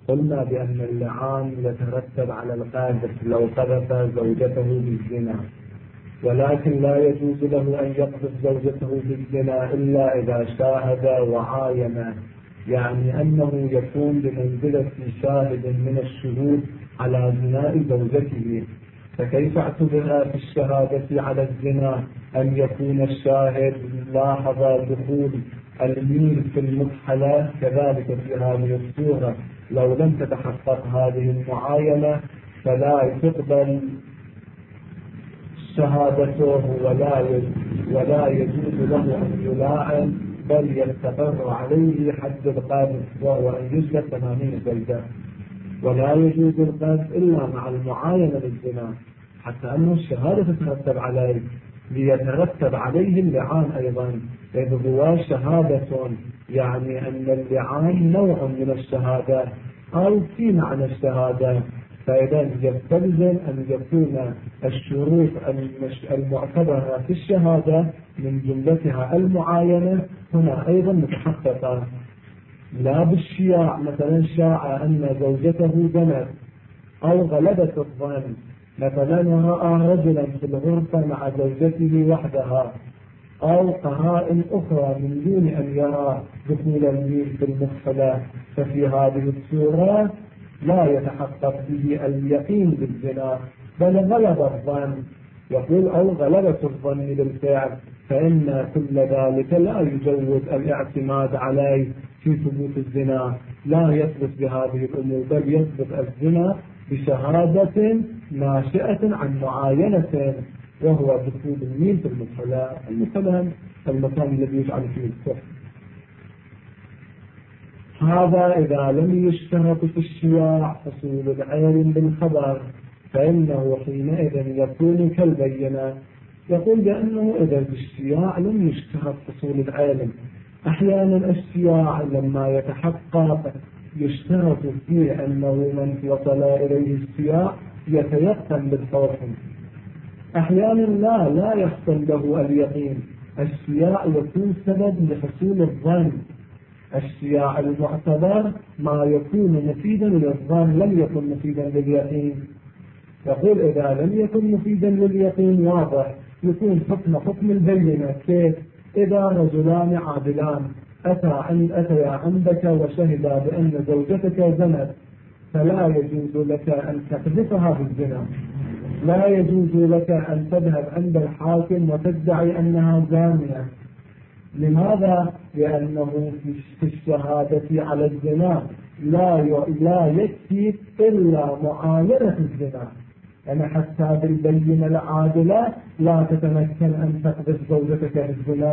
قلنا بأن اللعان يترتب على القاذف لو قذف زوجته بالزنا، ولكن لا يجوز له أن يقذف زوجته بالزنا إلا إذا شاهد وعاين، يعني أنه يكون بمنزلة شاهد من الشهود على زنا زوجته. فكيف اعتبر في الشهادة على الزنا أن يكون الشاهد لاحظ دخول الميل في المكحلة؟ كذلك في هذه الصورة لو لم تتحقق هذه المعاينة فلا تقبل شهادته ولا يجوز له أن يلاعن، بل يستقر عليه حد القذف وهو أن يجلد 80 جلدة. ولا يجوز القذف إلا مع المعاينة للزنا، حتى أن الشهادة تترتب عليه ليترتب عليه اللعان أيضا، إذ هو شهادة، يعني أن اللعان نوع من الشهادة أو في معنى الشهادة. فإذا يستلزم أن يكون الشروط المعتبرة في الشهادة من جملتها المعاينة هنا أيضا متحققة، لا بالشياع. مثلا شاع أن زوجته زنت، أو غلبة الظن، مثلا رأى رجلا في الغرفة مع زوجته وحدها، أو قرائن أخرى من دون أن يرى دخول الميل في المدخلة، ففي هذه الصورة لا يتحقق به اليقين بالزنا بل غلب الظن. يقول أو غلبة الظن بالفعل، فإن كل ذلك لا يجوز الاعتماد عليه في ثبوت الزنا، لا يثبت بهذه الأمور، بل يثبت الزنا بشهادة ناشئة عن معاينة، وهو دخول الميل في المدخلة. المكان الذي يجعل فيه الكفر. هذا إذا لم يشترط في الشياع حصول العين بالخبر، فإنه حينئذ يكون كالبينة. يقول بأنه إذا بالشياع لم يشترط حصول العين، أحيانا الشياع لما يتحقق يشترط فيه أنه من وصل إليه الشياع يتيقن بالحكم، أحيانا لا يحصل له اليقين. الشياع يكون سبب لحصول الظن. الشياع المعتبر ما يكون مفيدا للظن لم يكن مفيدا لليقين. يقول إذا لم يكن مفيدا لليقين واضح يكون حكم البينة. كيف؟ إذا رجلان عادلان أتيا عندك وشهدا بأن زوجتك زنت، فلا يجوز لك أن تقذفها بالزنا، لا يجوز لك أن تذهب عند الحاكم وتدعي أنها زانية. لماذا؟ لأنه في الشهادة على الزنا لا يكفي إلا معاينة الزنا، يعني حتى بالبينة العادلة لا تتمكن أن تقذف زوجتك بالزنا.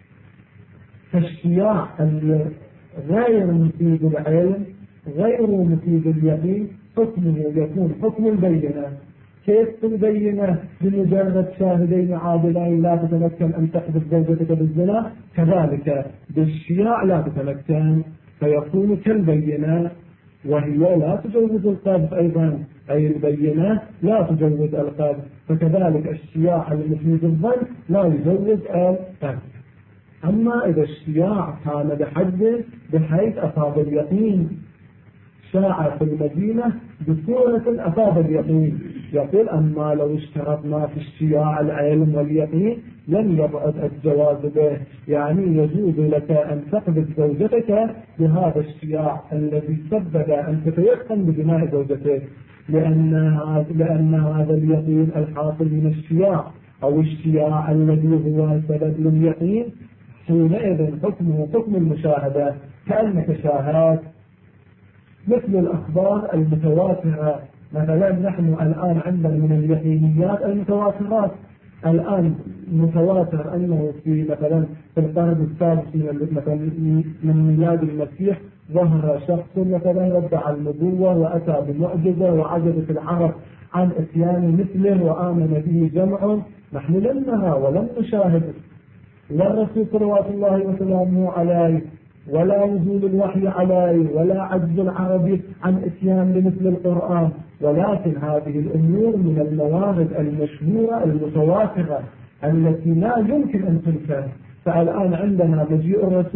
فالشياع غير مفيد العلم غير مفيد اليقين حكمه يكون حكم البينة. كيف البينة؟ بمجرد شاهدين عادلين لا تتمكن أن تقذف زوجتك بالزنا، كذلك بالشياع لا تتمكن، فيكون كالبينة، وهي لا تجوز القذف أيضا، أي البينة لا تجوز القذف، فكذلك الشياع المفيد الظن لا يجوز القذف. أما إذا الشياع كان بحيث أصاب اليقين، شاع في المدينة بصورة أصاب اليقين، يقول أما لو اشترطنا في الشياع العلم واليقين لم يبعد الجواز به، يعني يجوز لك أن تقذف زوجتك بهذا الشياع الذي سبب أن تتيقن ببناء زوجتك، لأن هذا اليقين الحاصل من الشياع أو الشياع الذي هو سبب لليقين حينئذ حكمه حكم المشاهدة، كأنك شاهدت مثل الأخبار المتواترة. مثلا نحن الآن عندنا من اليقينيات المتواترات، الآن متواتر أنه في مثلا في القرن السادس مثلا من ميلاد المسيح ظهر شخص مثلا ادعى النبوة وأتى بمعجزة وعجزت العرب عن إتيان مثله وآمن به جمع. نحن لم نرى ولم نشاهد لا الرسول صلوات الله وسلامه عليه ولا نزول الوحي عليه ولا عجز العربي عن اتيان بمثل القرآن، ولكن هذه الأمور من الموارد المشهورة المتواترة التي لا يمكن أن تنكر. فالآن عندنا مجيء الرسول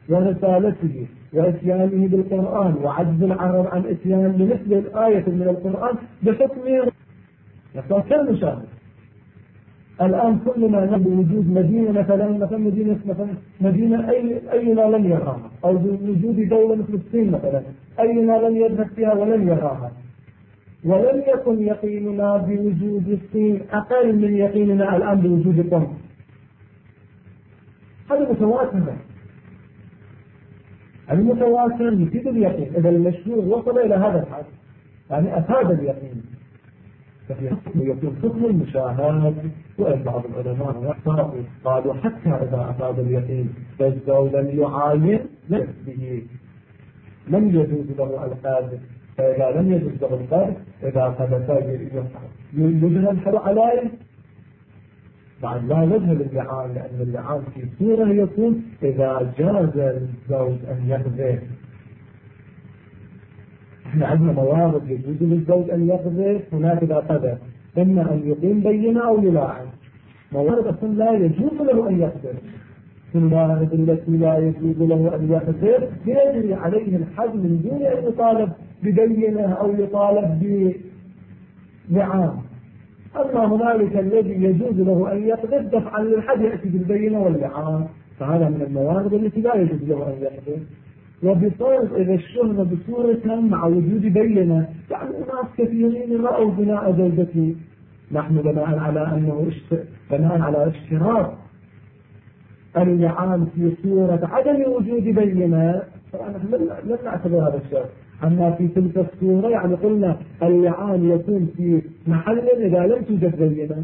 ورسالته وإتيانه بالقرآن وعجز العرب عن إتيان بمثل الآية من القرآن بحكم يصار كالمشاهد. الآن كل ما نبي وجود مدينة مثلا مدينة أينا لم يراها، أو بوجود دولة مثل الصين مثلا أينا لم يذهب فيها ولم يراها، ولم يكن يقيننا بوجود الصين أقل من يقيننا الآن بوجود قم. هذا متواتر. المتواتر يفيد اليقين. إذا المشهور وصل إلى هذا الحد يعني أفاد اليقين، ففي حكم يكون حكم المشاهد. وإن بعض العلماء قالوا حتى إذا أفاد اليقين فالزوج لم يعاين به لم يجوز له القادر، فإذا لم يجوز له القادر إذا ثبت يجوز الحد عليه بعد لا وجه للعان، لأن اللعان في صورة يكون إذا جاز للزوج أن يقذف. احنا عندنا موارد يجوز للزوج أن يقذف، هناك إذا قذف إما أن يقيم بينة أو يلاعن. موارد أصلا لا يجوز له أن يقذف. في الموارد التي لا يجوز له أن يقذف يجري عليه الحد من دون أن يطالب ببينة أو يطالب بلعان. أما هنالك الذي يجوز له أن يقذف دفعا للحد يأتي بالبينة واللعان، فهذا من الموارد التي لا يجوز له أن يقذف. وبصرف إذا الشهر بصورة مع وجود بينة، يعني ناس كثيرين رأوا بناء زوجتي، نحن بناء على اشتراط اللعان في صورة عدم وجود بينة، فنحن لم نعتبر هذا الشرط. أما في تلك الصورة يعني قلنا اللعان يكون في محل إذا لم توجد بينة،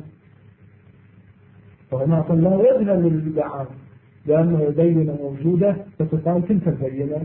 فهنا لا وجه للعان لأنه بينة موجودة فتقام تلك البينة.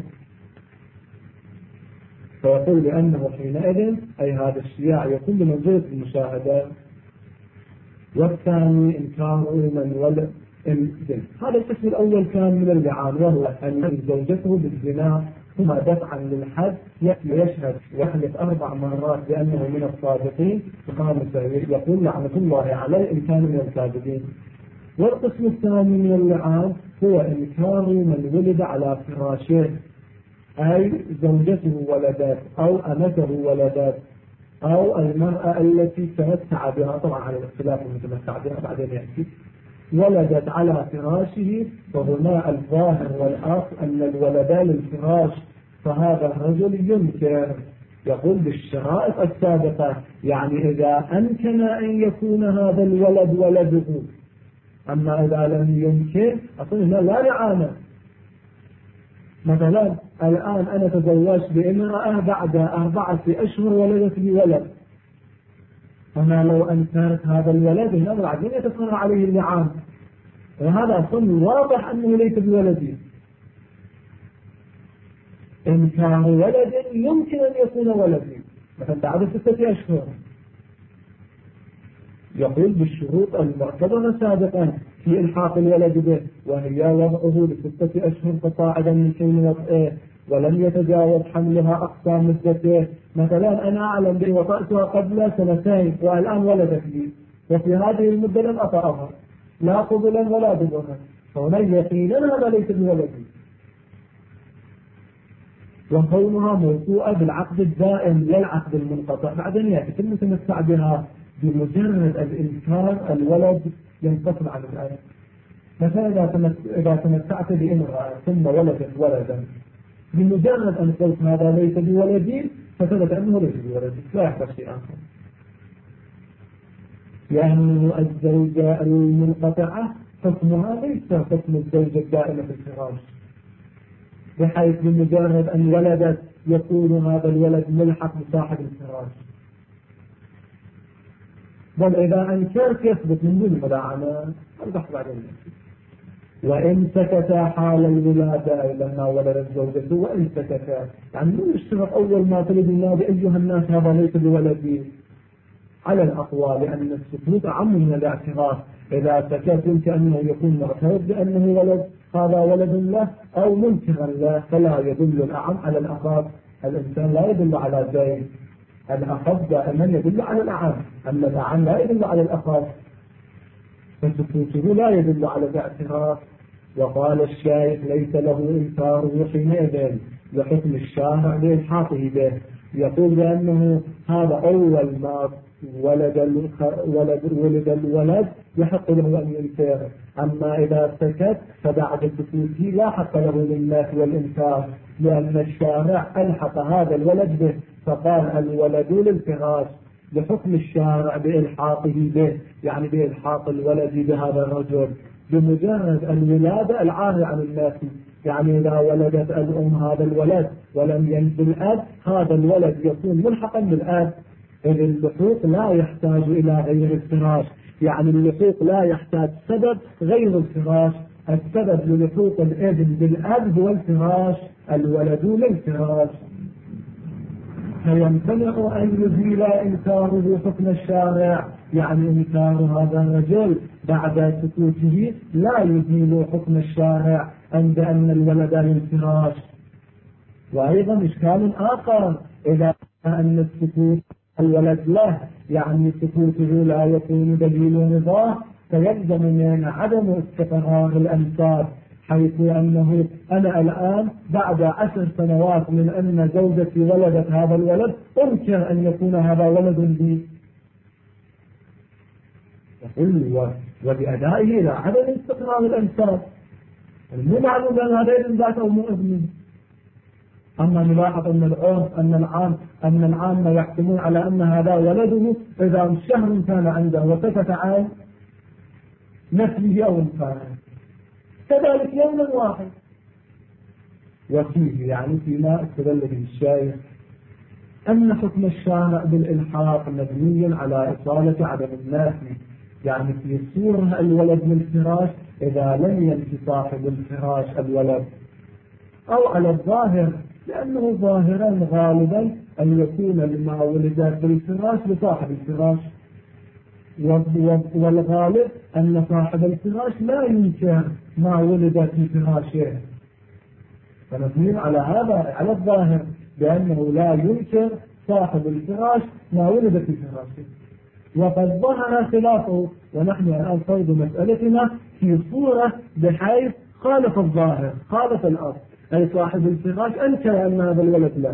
فيقول لأنه حينئذ أي هذا الشياع يكون بمنزلة المشاهدة. والثاني إنكار من ولد الزنا. هذا القسم الأول كان من اللعان، وهو أن زوجته بالزنا ثم دفعا للحد يشهد ويحلف 4 مرات بأنه من الصادقين، يقول لعنة الله عليه إن كان من الكاذبين. والقسم الثاني من اللعان هو إنكار من ولد على فراشه، أي زوجته ولدت أو أمته ولدت أو المرأة التي تمتع بها، طبعا على الاختلاف المتمتع بها بعدين يأتي، ولدت على فراشه، فهنا الظاهر والأصل أن الولدان للفراش، فهذا الرجل ينكر يقول بالشرائط السابقة، يعني إذا أمكن أن يكون هذا الولد ولده. أما إذا لم يمكن أقول لا لعانة. مثلا الآن أنا تزوجت بامرأة بعد 4 أشهر ولدت لي ولد، أنا لو أنكرت هذا الولد هنا بعدين يتصنع عليه اللعان، وهذا أصلا واضح أنه ليس بولدي. إنكار ولد يمكن أن يكون ولدي، مثلا بعد 6 أشهر، يقول بالشروط المعتبرة سابقا في إلحاق الولد به، وهي وضعه ل6 أشهر فصاعدا من حين وضعه ولم يتجاوز حملها أقصى مدته. مثلا أنا أعلم بي وطأتها قبل 2 والآن ولدت لي، وفي هذه المدة لم أطأها لا قبلا ولا دبرا، فهنا يقينا هذا ليس بولدي. وكونها موضوعة بالعقد الدائم لا العقد المنقطع، بعدين يأتي المتمتع بها بمجرد الإنكار الولد ينفصل عن الآية. مثلا إذا تمتعت بامرأة ثم ولدت ولدا، بمجرد أن قلت هذا ليس بولدي فثبت أنه ليس بولدي، لا يحدث شيء آخر. يعني الزوجة المنقطعة حكمها ليس حكم الزوجة الدائمة في الفراش، بحيث بمجرد أن ولدت يكون هذا الولد ملحق بصاحب الفراش، بل إذا أنكرت يثبت من دون ملاعنة. البحث بعدين. وإن سكت حال الولادة لما ولدت زوجته، وإن سكت يعني من يشترط أول ما تلد النادي أيها الناس هذا ليس بولدي على الأقوال، لأن السكوت أعم من الاعتراف. إذا سكت يمكن أنه يكون معترف بأنه ولد هذا ولد له أو منكرا له، فلا يدل الأعم على الأخف. الإنسان لا يدل على زين، الأخف دائما يدل على الأعم، أما الأعم لا يدل على الأخف، فسكوته لا يدل على الاعتراف. وقال الشايخ ليس له إنكاره حينئذ لحكم الشارع بإلحاقه به، يقول بأنه هذا أول ما ولد الولد يحق له أن ينكر، أما إذا سكت فبعد سكوته لا حق له للناس والإنكار، لأن الشارع ألحق هذا الولد به فقال الولد للفراش لحكم الشارع بإلحاقه به، يعني بإلحاق الولد بهذا الرجل بمجرد الولادة العارية عن الناس. يعني إذا ولدت الأم هذا الولد ولم ينزل الأب هذا الولد يكون ملحقا بالأب، إذ اللحوق لا يحتاج إلى غير الفراش، يعني اللحوق لا يحتاج سبب غير الفراش، السبب للحوق الابن بالأب هو الفراش، الولد للفراش. فيمتنع أن يزيل إنكاره حكم الشارع، يعني إنكار هذا الرجل بعد سكوته لا يزيل حكم الشارع عند أن الولد للفراش. وأيضا إشكال آخر إذا أن السكوت الولد له، يعني سكوته لا يكون دليل رضاه، فيلزم من عدم استقرار الأنساب، حيث أنه أنا الآن بعد 10 سنوات من أن زوجتي ولدت هذا الولد أنكر أن يكون هذا ولد لي، يقول وبأدائه إلى عدم استقرار الأنساب، مو معلوم أن هذا ابن ذات أو مو ابن. أما نلاحظ أن العامة يحكمون على أن هذا ولده إذا شهر كان عنده وسكت عن نفسه أو انفاعه، كذلك يوم واحد. وفيه يعني فيما استدل به الشايخ أن حكم الشارع بالإلحاق مبني على إصالة عدم النافي، يعني في صورة الولد للفراش إذا لم ينفي صاحب الفراش الولد، أو على الظاهر، لأنه ظاهرا غالبا أن يكون لما ولد بالفراش لصاحب الفراش، والغالب أن صاحب الفراش لا ينكر ما ولد في فراشه، فنبني على هذا على الظاهر بأنه لا ينكر صاحب الفراش ما ولد في فراشه. وقد ظهر خلافه، ونحن الآن فرض مسألتنا في صورة بحيث خالف الظاهر خالف الأصل، أي صاحب الفراش أنكر أن هذا الولد له،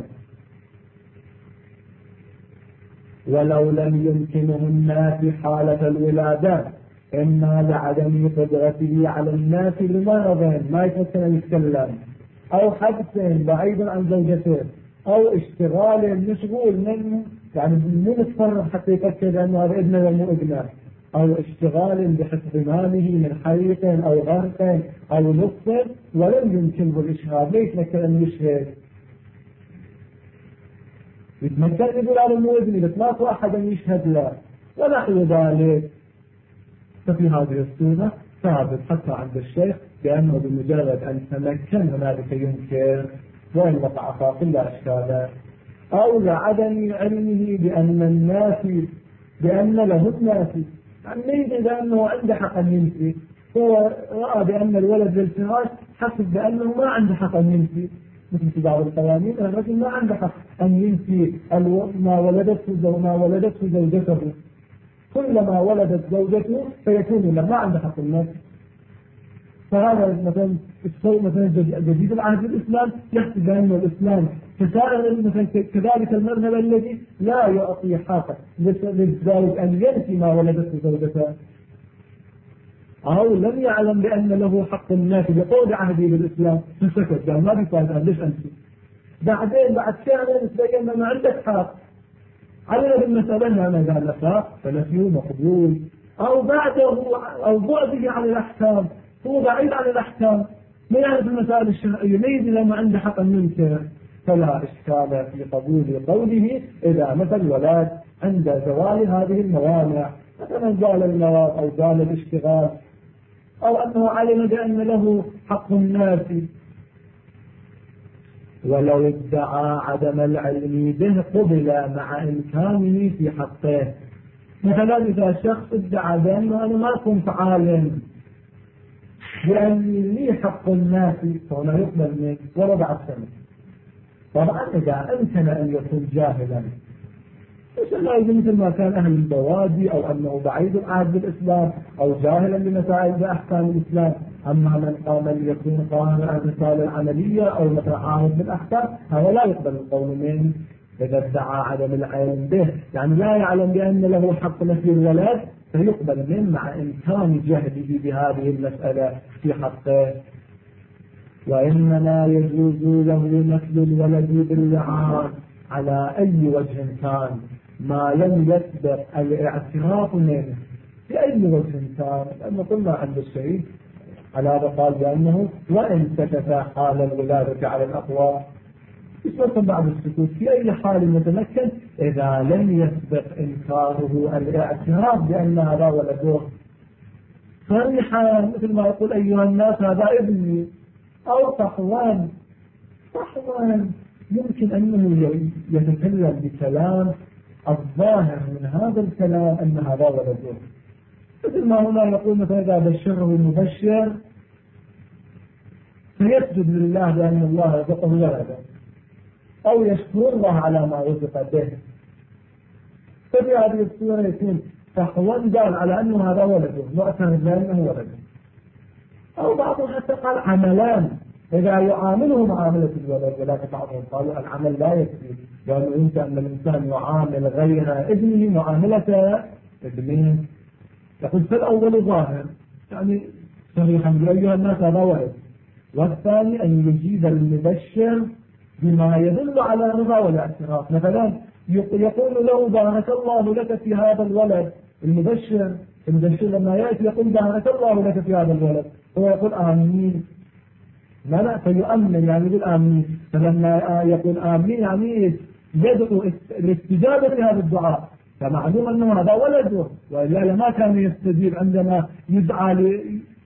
ولو لم يمكنه الناس حالة الولادة إما لعدم قدرته على الناس لمرض ما يمكن أن يتكلم، أو حدث بعيد عن زوجته، أو اشتغال مشغول من يعني مو متصرف حتى يفكر أن هذا ابنه ومو ابنه، أو اشتغال بحفظ ماله من حريق أو غرق أو نصف ولم يمكنه الإشهاد، ليس يتمكن أن يشهد، يتمكن يقول على مو ابني بس ما أحد أن يشهد له ونحو ذلك. ففي هذه الصورة ثابت حتى عند الشيخ بأنه بمجرد أن تمكن هنالك ينكر وإن وقع فاقل لا أشكال، أو لعدم علمه بأن له الناس، يعني ليس بأنه عنده حق أن ينفي، هو رأى بأن الولد للفراش حسب بأنه ما عنده حق أن ينفي، مثل في بعض القوانين الرجل ما عنده حق أن ينفي ما ولدته زوجته، كلما ولدت زوجته فيكون له ما عنده حق النفس. فهذا مثلا جديد العهد الإسلام يحسب أن الإسلام فسائر مثلا كذلك المذهب الذي لا يعطي حقه للزوج أن ينفي ما ولدته زوجته، أو لم يعلم بأن له حق النفي بقول عهده بالإسلام فسكت قال ما بيفعل ليش أنت، بعدين بعد شهرين تبين أنه عندك حق علينا بالمسألة أنه قال لك فنفيه مقبول، أو بعده أو بعده عن الأحكام، هو بعيد عن الأحكام ما يعرف المسائل الشرعية، ليس لما عنده حق منكر، فلا إشكال في قبول قوله إذا مثل ولد عند زوال هذه الموانع، مثلا زال المرض أو زال الاشتغال، أو أنه علم بأن له حق الناس. ولو ادعى عدم العلم به قبل مع إمكانه في حقه، مثلا إذا شخص ادعى بأنه أنا ما كنت عالم بأني لي حق الناس فهنا يقبل منه ولو بعد سنة. طبعا إذا أمكن أن يكون جاهلا مثل ما كان أهل البوادي، أو أنه بعيد العهد بالإسلام، أو جاهلا بمسائل بأحكام الإسلام، أما من قام ليكون قائما مثال العملية أو مثل عارض بالأحكام هذا لا يقبل القول منه إذا ادعى عدم العلم به، يعني لا يعلم بأن له حق نفي الولد فيقبل منه مع إمكان جهله بهذه المسألة في حقه. وإنما يجوز له نفي الولد باللعان على أي وجه كان ما لم يسبق الاعتراف منه بأي وجه كان، لأنه قلنا عند الشيء على هذا قال بأنه وإن سكت حال الولادة على الأقوى يسمى بعد السكوت في أي حال يتمكن إذا لم يسبق إنكاره الاعتراف بأن هذا ولده صريحا، مثل ما يقول أيها الناس هذا ابني، أو صحوان يمكن أنه يتكلم بكلام الظاهر من هذا الكلام أن هذا ولده، مثل ما هنا يقول مثلا إذا بشره المبشر فيسجد لله بأن الله رزقه ولدا أو يشكر الله على ما رزق به، ففي هذه الصورة يكون صحوان قال على أنه هذا ولده معترف بأنه ولده، أو بعضهم حتى قال عملان إذا يعامله معاملة الولد، ولكن بعضهم قالوا العمل لا يكفي، لأنه يمكن أن الإنسان يعامل غير ابنه معاملة ابنه. يقول في الأول ظاهر يعني صريحا أيها الناس هذا ولد، والثاني أن يجيب المبشر بما يدل على رضا والاعتراف، مثلا يقول له بارك الله لك في هذا الولد، المبشر لما يأتي يقول بارك الله لك في هذا الولد، هو يقول آمين، لا فيؤمن يعني يقول آمين، فلما يقول آمين يعني يدعو الاستجابة لهذا الدعاء، فمعلوم أنه هذا ولده، وإلا لما كان يستجيب عندما يدعى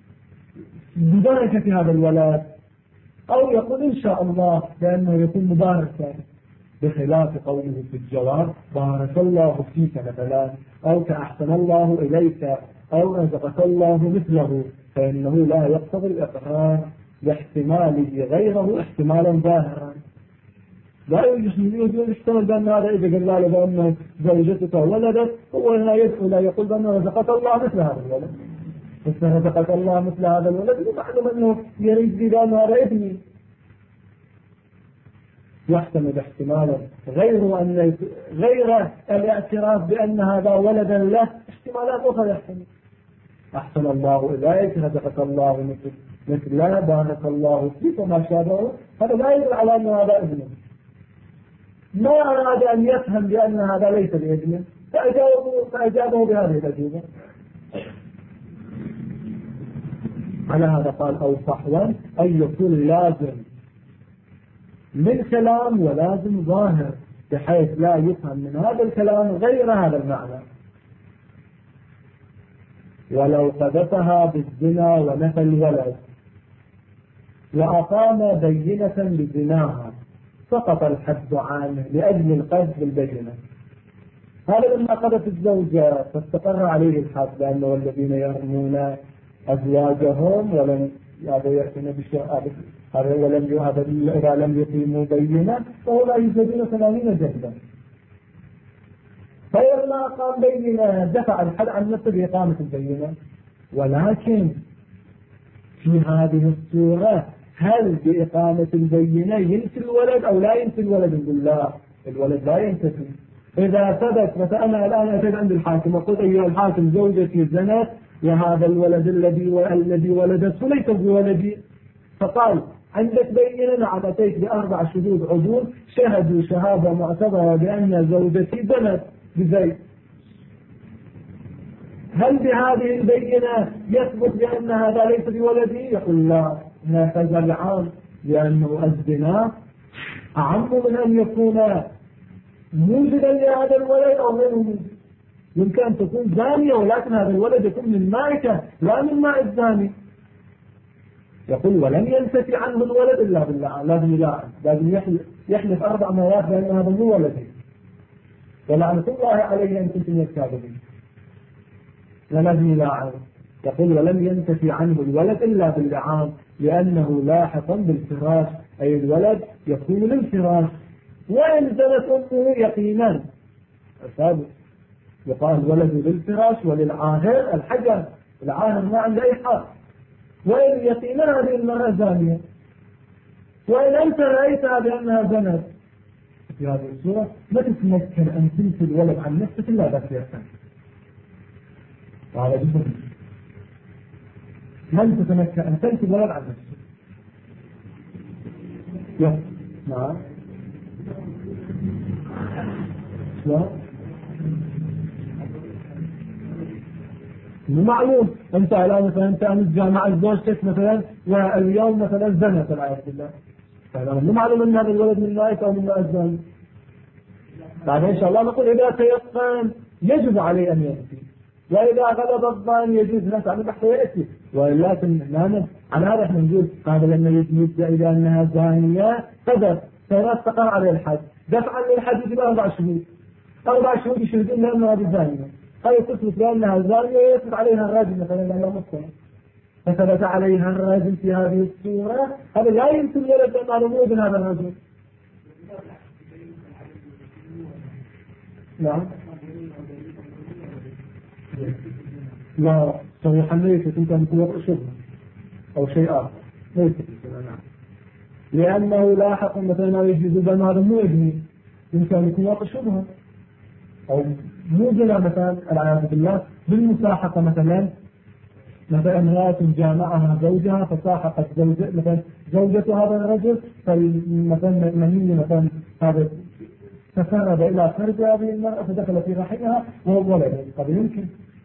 ببركة هذا الولد، أو يقول إن شاء الله لأنه يكون مباركا، بخلاف قوله في الجواب بارك الله فيك مثلا، أو كأحسن الله إليك، أو رزقك الله مثله، فإنه لا يقتضي الإقرار لاحتماله غيره احتمالا ظاهرا. لا يحتمل بأن هذا إذا قال له بأنه زوجتك ولدت هو لا يدعو لا يقول بأنه رزقك الله مثل هذا الولد، رزقك الله مثل هذا الولد ومعلوم أنه يريد بأن هذا ابني، يحتمل احتمالا غير الاعتراف بأن هذا ولدا له احتمالات أخرى يحتمل. أحسن الله إليك، رزقك الله مثل لا بارك الله فيك وما شابهه، هذا لا يدل على أن هذا ابنه، ما أراد أن يفهم بأن هذا ليس بابنه فأجابه بهذه الأجوبة. على هذا قال أو صحوا أن يكون لازم من كلام ولازم ظاهر، بحيث لا يفهم من هذا الكلام غير هذا المعنى. ولو قذفها بالزنا ونفى الولد وأقام بينة بزناها سقط الحد عنه لأجل القذف بالبينة، هذا لما قذف الزوجة فاستقر عليه الحد، لأنه الذين يرمون أزواجهم ولم يأتون بشيء إذا لم يقيموا بينة فهو لا يجدون 80 جلدة، فلما أقام بينة دفع الحد عن نفسه بإقامة البينة. ولكن في هذه الصورة هل بإقامة البينة ينفي الولد أو لا ينفي الولد؟ يقول لا، الولد لا ينتفي. إذا ثبت فأنا الآن أتيت عند الحاكم وقلت أيها الحاكم زوجتي زنت وهذا الولد الذي ولدته ليس بولدي، فقال عندك بينة؟ نعم، أتيت ب4 شهود عدول شهدوا شهادة معتبرة بأن زوجتي زنت بزيد، هل بهذه البينة يثبت بأن هذا ليس بولدي؟ يقول لا، هذا العام، لأنه الزنا أعم من أن يكون موجدا لهذا الولد أو غير موجود. يمكن أن تكون زانية ولكن هذا الولد يكون من مائك لا من ماء الزاني. يقول ولم ينتفي عنه الولد إلا بالله، لازم يحلف 4 مرات بأن هذا مو ولدي، ولعنة الله عليه أن كنتم الكاذبين، لازم يلاعن. يقول ولم ينتفي عنه الولد إلا باللعان، لأنه لاحقا بالفراش، أي الولد يكون للفراش، وإن زنت أمه يقينا ثابت. يقال الولد للفراش وللعاهر الحجر، العاهر ما عنده أي حق، وإن يقينا هذه المرأة زانية، وإن أنت رأيتها بأنها زنت، في هذه الصورة لا تتمكن أن تنسي الولد عن نفسك إلا بس يحسن. وهذا جزء من تتمكن أن تنسي الولد عن نفسك. نعم. معلوم أنت الآن مثلا أنت أمس جامعة زوجتك مثلا واليوم مثلا زنت العياذ بالله، فهذا مو معلوم أن هذا الولد من مائك أو من ماء الزاني. بعدين إن شاء الله نقول إذا تيقن يجب عليه أن يأتي، وإذا غلب الظن يجوز له أن حتى يأتي، ولكن على هذا احنا نقول هذا لما يدعي إلى أنها زانية قدر فيستقر عليه الحد، دفعا للحد يجب 4 شهور، 4 شهور يشهدون لأنها هذه زانية، أي تثبت لأنها زانية يثبت عليها الرجل مثلا لأنها مسلمة، فثبت عليها الرجل في هذه الصورة، هذا لا يمكن ولد أن معلومه من هذا الرجل. نعم. لا صحيحا ليست يمكن تكون شبه أو شيء آخر ليست. نعم. لأنه لاحق مثلا يجوز بأن هذا مو ابني، يمكن يكون واقع شبهه أو مو زنا مثلا العياذ بالله بالمساحقة مثلا امرأة جامعها زوجها فساحقت زوجة هذا الرجل، فمثلا مني مثلا هذا تسرب إلى فرج هذه المرأة فدخل في رحمها وهو ولد، قد يمكن.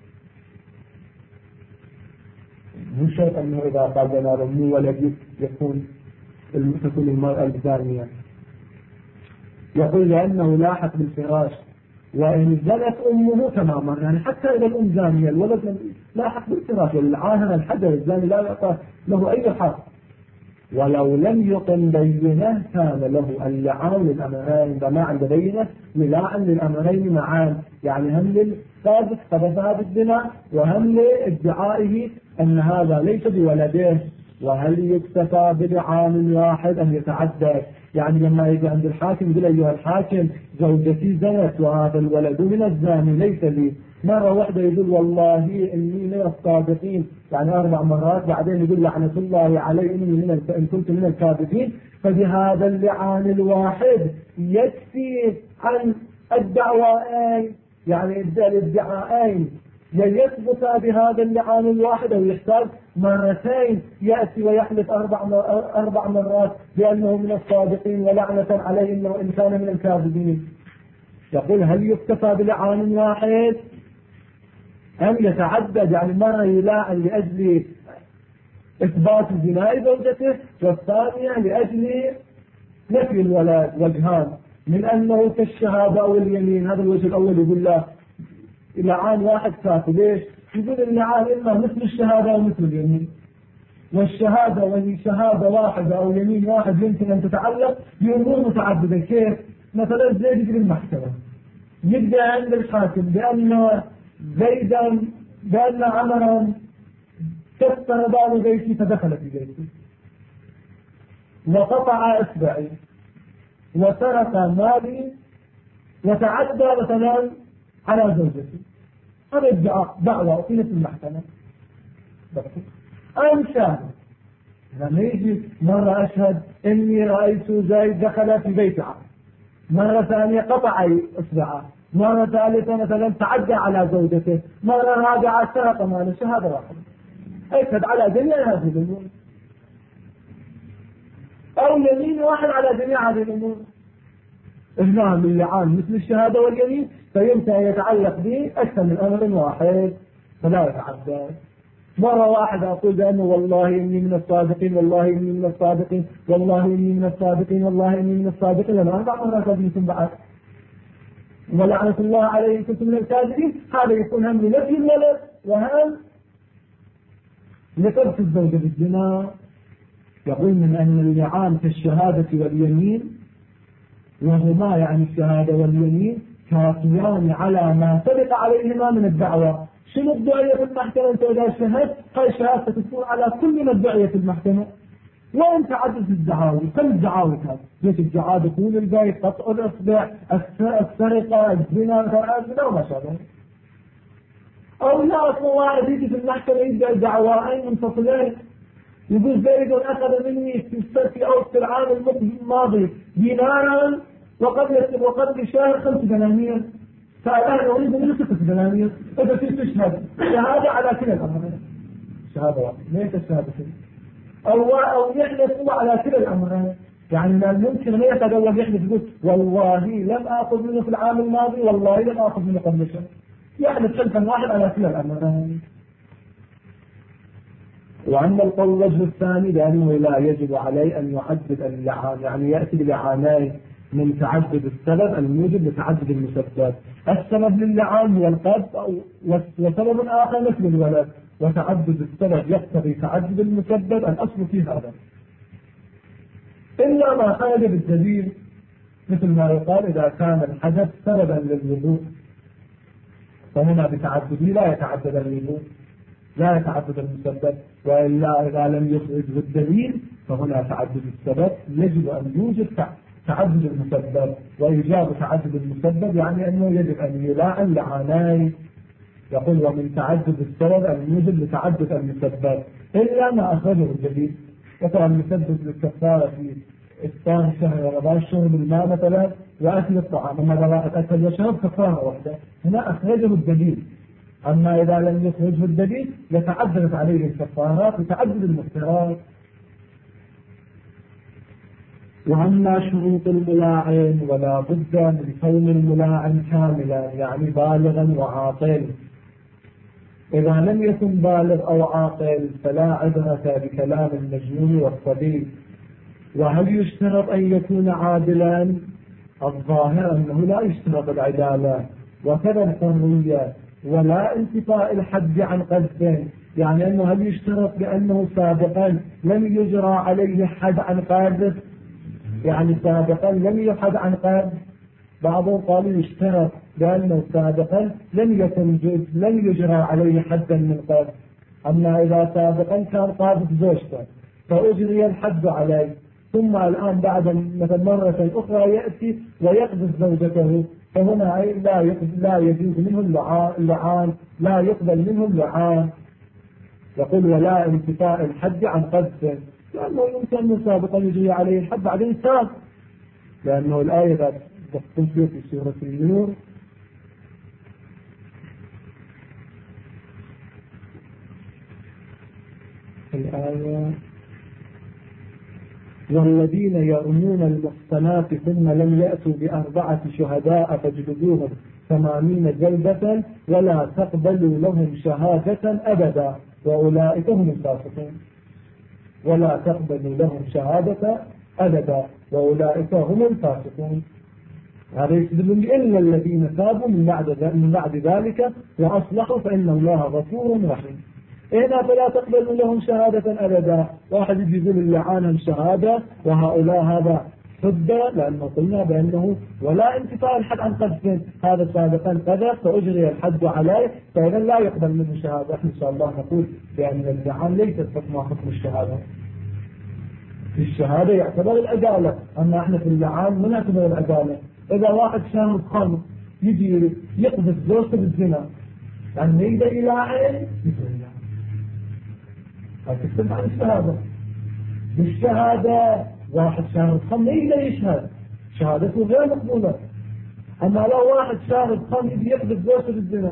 مو شرط أنه إذا قال لنا مو ولد يكون المرأة الزانية. يقول لأنه لاحق بالفراش، وإن زنت أمه تماما، يعني حتى إذا الأم زانية الولد لاحق بالفراش، والعاهر الحجر الزاني لا يعطى له أي حق، ولو لم يقم بينه كان له اللعان للأمرين، فما عند بينه للاعن للأمرين معان، يعني هم للقاذف قذفها بالزنا وهم لادعائه أن هذا ليس بولده. وهل يكتفى بلعان واحد أن يتعدد؟ يعني لما يجي عند الحاكم يقول أيها الحاكم زوجتي زنت وهذا الولد من الزاني ليس لي، مرة واحدة يقول والله إني من الصادقين، يعني 4 مرات، بعدين يقول لعنة الله علي إن كنت من الكاذبين، فبهذا اللعان الواحد يكفي عن الدعوائين، يعني الادعائين يثبت بهذا اللعان الواحد أو يحتاج مرتين يأتي ويحلف 4 مرات بأنه من الصادقين ولعنة عليه إنه إن كان من الكاذبين. يقول هل يكتفى بلعان واحد أم يتعدد؟ يعني مرة يلاعن لأجل إثبات زنا زوجته، والثانية لأجل نفي الولد، وجهان من أنه كالشهادة أو اليمين. هذا الوجه الأول يقول له لعان واحد كافي. ليش؟ يقول اللعان إما مثل الشهادة أو مثل اليمين، والشهادة وهي شهادة واحدة أو يمين واحد يمكن أن تتعلق بأمور متعددة. كيف؟ مثلا زيد في المحكمة يبدأ عند الحاكم بأن عمرا كسر باب بيتي فدخل في بيتي وقطع إصبعي وسرق مالي وتعدى مثلا على زوجتي، هذا ادعاء دعوة في نفس المحكمة. أنا شاهد لما يجي مرة أشهد إني رأيت زيد دخل في بيت عمرو، مرة ثانية قطع إصبعه، مرة ثالثة مثلا تعدى على زوجته، مرة رابعة سرق ماله، شهادة واحدة أشهد على جميع هذه الأمور، أو يمين واحد على جميع هذه الأمور. إجماع من اللعان مثل الشهادة واليمين، فيمكن أن يتعلق به أكثر من أمر واحد فلا يتعدى. مرة واحدة أقول بأنه والله إني من الصادقين، والله إني من الصادقين، والله إني من الصادقين، والله إني من الصادقين، لما 4 مرات أبنيكم بعد ولعنة الله عليه إن كنتم من الكاذبين. هذا يكون هم لنفي الولد وهم لقذف الزوجة بالزنا. يقول من أن اللعان في الشهادة واليمين، وهما يعني الشهادة واليمين كافيان على ما سبق عليهما من الدعوة. شنو الدعية في المحكمة؟ أنت إذا شهدت هاي شهادة تكون على كل ما الدعية في المحكمة، وأنت عدد الدعاوي. كم الدعاوي كان؟ ليش الدعاء دخول البيت، قطع الأصبع، السرقة، الزنا وما شابه. أو لا أصلا واحد يجي في المحكمة يبدأ دعوائين منفصلين، يقول زيد أخذ مني في أوسط العام الماضي دينارا وقبل شهر 5 دنانير، فأنا أريد منه 6 دنانير. إذا في تشهد شهادة على كل الأمرين، شهادة واحدة ليس الشهادتين، أو يحلف هو على كل الأمرين. يعني من الممكن أن يتدول يحلف يقول والله لم آخذ منه في العام الماضي، والله لم آخذ منه قبل شهر، يحلف حلفا واحد على كل الأمرين. وأما القول الوجه الثاني لأنه لا يجب عليه أن يعدد اللعان، يعني يأتي بلعانين من تعدد السبب الموجب لتعدد المسبب. السبب للعان هو القذف، وسبب آخر مثل الولد، وتعدد السبب يقتضي تعدد المسبب. الأصل في هذا إلا ما خرج بالدليل، مثل ما يقال إذا كان الحدث سببا للوضوء فهنا بتعدده لا يتعدد الوضوء، لا يتعدد المسبب. وإلا إذا لم يخرج بالدليل فهنا تعدد السبب يجب أن يوجد تعدد المسبب. وإيجاب تعدد المسبب يعني أنه يجب أن يلاعن لعانين. يقول ومن تعدد السبب الموجب لتعدد المسبب إلا ما أخرجه الدليل. وطبعا المسبب للكفارة في إفطار شهر رمضان شرب الماء مثلا وأكل الطعام، أما إذا أكل وشرب كفارة واحدة، هنا أخرجه الدليل. أما إذا لم يخرجه الدليل يتعددت عليه الكفارات وتعدد المفترات. وأما شروط الملاعن ولا بد من كون الملاعن كاملا يعني بالغا وعاقل. إذا لم يكن بالغ أو عاقل فلا عبرة بكلام المجنون والصبي. وهل يشترط أن يكون عادلا؟ الظاهر أنه لا يشترط العدالة، وكذا الحرية، ولا انتفاء الحد عن قذف. يعني أنه هل يشترط بأنه سابقا لم يجرى عليه حد عن قذف، يعني سابقا لم يحد عن قذف. بعضهم قالوا يشترط بأنه سابقا لم يجرى عليه حدا من قذف. أما إذا سابقا كان قاذف زوجته فأجري الحد عليه، ثم الآن بعد مثل مرة أخرى يأتي ويقذف زوجته، فهنا لا يجوز منه اللعان، لا يقبل منه اللعان. يقول ولا انتفاء الحد عن قذف، لأنه يمكن أنه سابقا يجري عليه الحد بعدين تاب، لأنه الآية تقول في سورة النور الآية والذين يرمون المحصنات ثم لم يأتوا ب4 شهداء فاجلدوهم 80 جلدة ولا تقبلوا لهم شهادة أبدا وأولئك هم الفاسقون. ولا تقبلوا لهم شهادة أبدا وأولئك هم الفاسقون. هذا يستدل إلا الذين تابوا من بعد ذلك وأصلحوا فإن الله غفور رحيم. هنا فلا تقبلوا لهم شهادة أبدا. واحد يجي يقول اللعان شهادة وهؤلاء هذا حجة، لأنه قلنا بأنه ولا انتفاء الحد عن قذف، هذا سابقا قذف فأجري الحد عليه، فإذا لا يقبل منه شهادة. إن شاء الله نقول بأن اللعان ليست حكم الشهادة. في الشهادة يعتبر العدالة، أما احنا في اللعان ما نعتبر العدالة. إذا واحد شاهد خمر يجي يقذف زوجته بالزنا، يعني يقدر يلاعن هتكتب عن الشهادة. بالشهادة واحد شاهد خمر يقدر يشهد، شهادته غير مقبولة. أما لو واحد شاهد خمر يجي يقذف زوجته بالزنا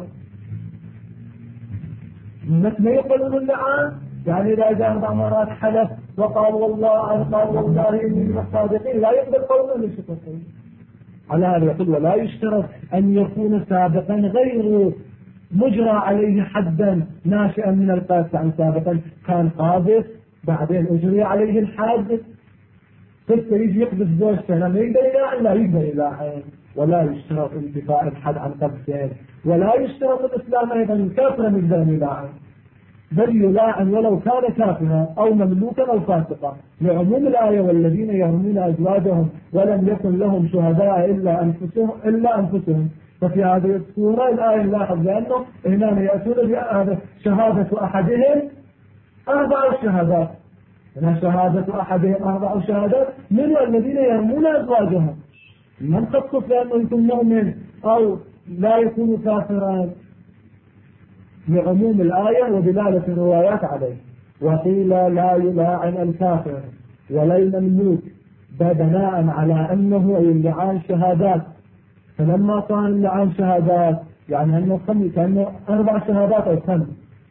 ما يقبلون اللعان. يعني إذا جاء مرات حلف وقال والله إني من الصادقين لا يقبل قوله من شكرين. على هذا يقول ولا يشترط أن يكون سابقا غير مجرى عليه حدا ناشئا من القذف، يعني سابقا كان قاذف بعدين أجري عليه الحد، يجي يقذف زوجته لما يقدر يلاعن لا يقدر يلاعن. ولا يشترط انتفاء الحد عن قذفين. ولا يشترط الإسلام أيضا كافرا يقدر يلاعن، بل يلاعن ولو كان كافرا أو مملوكا أو فاسقا، لعموم الآية والذين يرمون أزواجهم ولم يكن لهم شهداء إلا أنفسهم. ففي هذه السورة الآية نلاحظ بأنه هنا يأتون شهادة أحدهم 4 شهادات، هنا شهادة أحدهم 4 شهادات من الذين يرمون أزواجهم. من تقصد لأنه يكون مؤمن أو لا يكون كافرا، لعموم الآية ودلالة الروايات عليه. وقيل لا يلاعن الكافر ولا المملوك بناء على أنه اللعان شهادات. فلما كان اللعان شهادات يعني أنه كأنه 4 شهادات أو 5،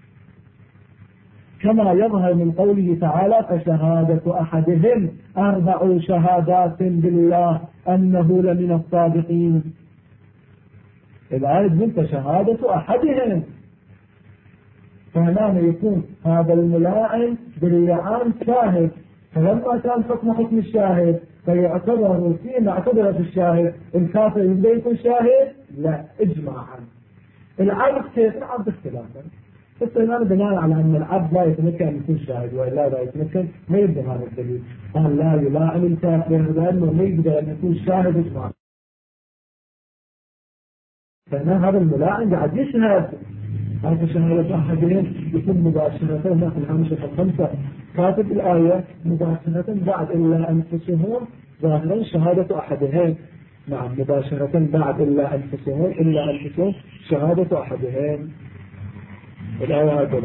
كما يظهر من قوله تعالى فشهادة أحدهم 4 شهادات بالله أنه لمن الصادقين. الآية قلت شهادة أحدهم، فهنا يكون هذا الملاعن باللعان شاهد، فلما كان حكم الشاهد فيعتبر فيما اعتبر في الشاهد الكافر يبدأ يكون شاهد لا إجماعا. العبد كيف؟ العبد اختلافا، فالسلمان بناء على أن العبد لا يتمكن أن يكون شاهد وإلا لا يتمكن ما يبدأ هذا الدليل. قال لا يلاعن الكافر لأنه ما يقدر أن يكون شاهد إجماعا، فهنا هذا الملاعن قاعد يشهد. هذا شهادة أحدهم يكون مباشرة ما في الهامشة 5 كاتب الآية مباشرة بعد إلا أنفسهم ظاهرا شهادة أحدهم. نعم مباشرة بعد إلا أنفسهم شهادة أحدهم. الآية هكذا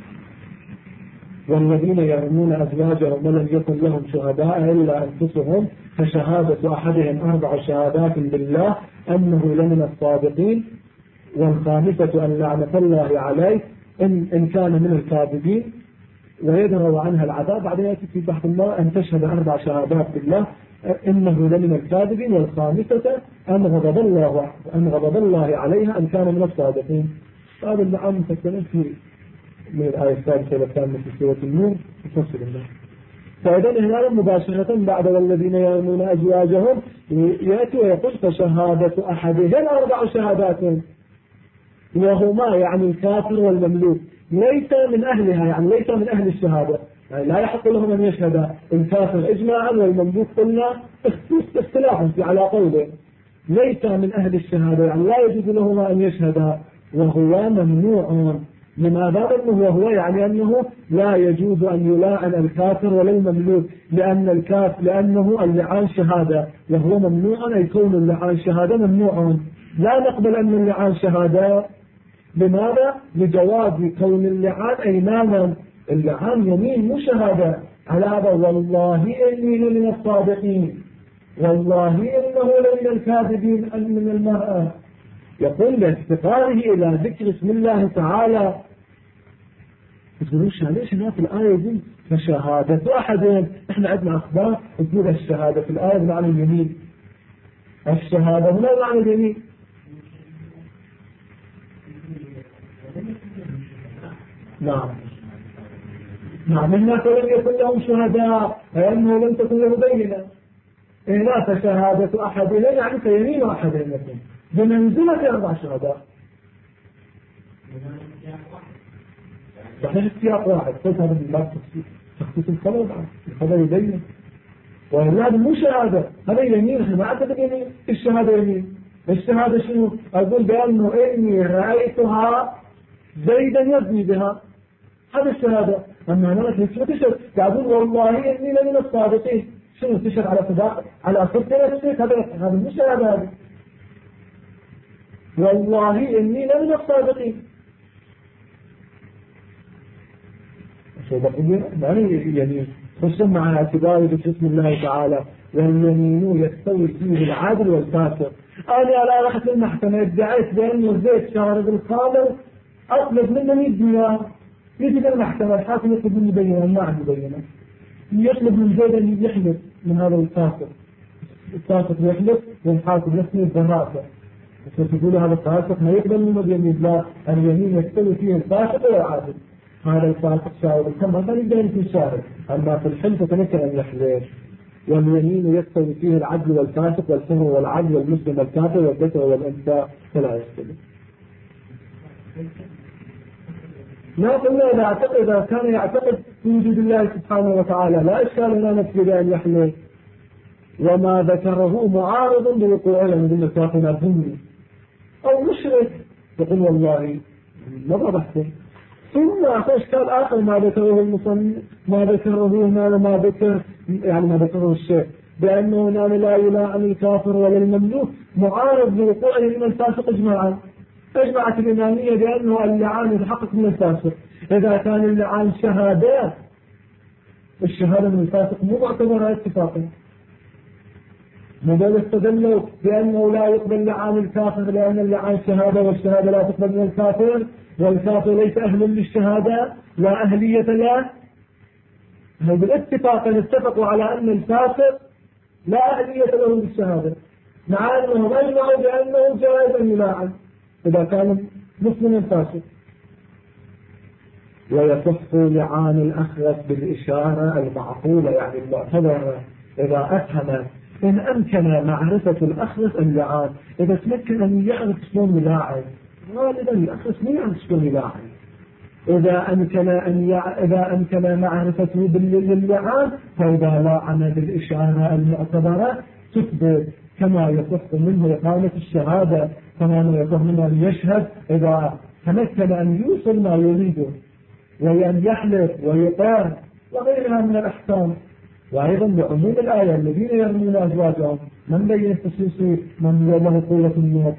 والذين يرمون أزواجهم ولم يكن لهم شهداء إلا أنفسهم فشهادة أحدهم 4 شهادات بالله أنه لمن الصادقين والخامسة أن لعنة الله عليه إن كان من الكاذبين ويدروا عنها العذاب. بعدين يأتي في بحث الله أن تشهد 4 شهادات بالله إنه لمن الكاذبين والخامسة أن غضب الله عليها أن كان من الصادقين. هذا اللعان مفسرين في من الآية الثالثة والثامنة في سورة النور يفسر الله. فإذا هنا مباشرة بعد والذين يرمون أزواجهم يأتي ويقول فشهادة أحدهم 4 شهادات وهما يعني الكافر والمملوك ليس من أهلها، يعني ليس من أهل الشهادة، يعني لا يحق لهم أن يشهد الكافر إجماعا والمملوك قلنا اختلافا على قوله ليس من أهل الشهادة، يعني لا يجوز لهما أن يشهدا وهو ممنوع. لماذا؟ وهو يعني أنه لا يجوز أن يلاعن الكافر ولا المملوك لأنه اللعان شهادة وهو ممنوع، أي كون اللعان شهادة ممنوع. لا نقبل أن اللعان شهادة. لماذا؟ لجواز كون اللعان أيمانا، اللعان يمين مو شهادة. على هذا والله إني لمن الصادقين والله إنه لمن الكاذبين من المرأة، يقول لافتقاره إلى ذكر اسم الله تعالى. تقولوش ليش هنا في الآية يقول فشهادة أحدهم؟ إحنا عندنا أخبار تقول الشهادة في الآية بمعنى اليمين، الشهادة هنا بمعنى اليمين. نعم هنا فلم يكن لهم شهداء لأنه لم تكن له بينة. هنا فشهادة أحدهم يعني فيمين أحدهم لكم بمنزلة 4 شهداء. صحيح السياق واحد، قلت هذا من باب تخصيص الخبر يبين، وهذا مو شهادة، هذا يمين. احنا ما أعتقد يمين، الشهادة يمين. الشهادة شنو؟ أقول بأنه إني رأيتها زيدا يزني بها، هذا الشهادة. أما أنا شو تشهد؟ يقول والله إني لمن الصادقين، شنو تشهد على صداق على صدق نفسك؟ هذا مو شهادة. هذه والله إني لمن الصادقين يعني خصوصا مع اعتبار باسم الله تعالى واليمين يستوي فيه العدل والفاسق. أنا لا رحت المحكمة ادعيت بأنه زيت شارب الخامر أطلب منه 100 دينار، يجي المحكمة الحاكم يطلب مني بينة، ما عندي بينة، يطلب من زيد أن يحلف من هذا الفاسق. الفاسق يحلف والحاكم يسمي الزهاء، فتقول هذا الفاسق ما يقبل منه اليمين. لا، اليمين يستوي فيه الفاسق والعادل. هذا الفاسق شارب الخمر ما يقدر يكون شارب، أما في الحلف تمكن أن يحلف. واليمين يستوي فيه العدل والفاسق والحر والعدل والمسلم والكافر والذكر والأنثى فلا يستوي. لا قلنا إذا كان يعتقد في وجود الله سبحانه وتعالى لا إشكال لنا نفسه أن يحلف، وما ذكره معارض لوقوعه من الكافر الظلمي أو مشرك يقول والله ما بحثه. ثم أشكال آخر ما ذكره المصنف، ما ذكره هنا ما ذكر يعني ما ذكره الشيخ بأنه هنا لا يلاعن الكافر ولا المملوك معارض لوقوعه من الفاسق إجماعا. أجمعت الإمامية بأنه اللعان يتحقق من الفاسق. إذا كان اللعان شهادات، الشهادة من الفاسق مو معتبرة اتفاقا. مدول استدلوا بأنه لا يقبل لعان الكافر لأن اللعان شهادة والشهادة لا تقبل من الكافر، والكافر ليس أهل للشهادة لا أهلية له. بالاتفاق اتفقوا على أن الكافر لا أهلية له للشهادة، مع أنهم أجمعوا بأنه جائز أن يلاعن إذا كان مسلم فاسق. ويصح لعان الأخرس بالإشارة المعقولة يعني المعتبرة إذا أفهم إن أمكن معرفة الأخرس اللعان. إذا تمكن أن يعرف شلون يلاعن، غالبا الأخرس ما يعرف شلون يلاعن. إذا أمكن معرفته باللعان فإذا لاعن بالإشارة المعتبرة تثبت كما يصح منه إقامة الشهادة، كما يصح منه أن يشهد إذا تمكن أن يوصل ما يريده، وأن يحلف ويقام وغيرها من الأحكام. وأيضا بعموم الآية الذين يرمون أزواجهم من بين خصوص من له قوة النور.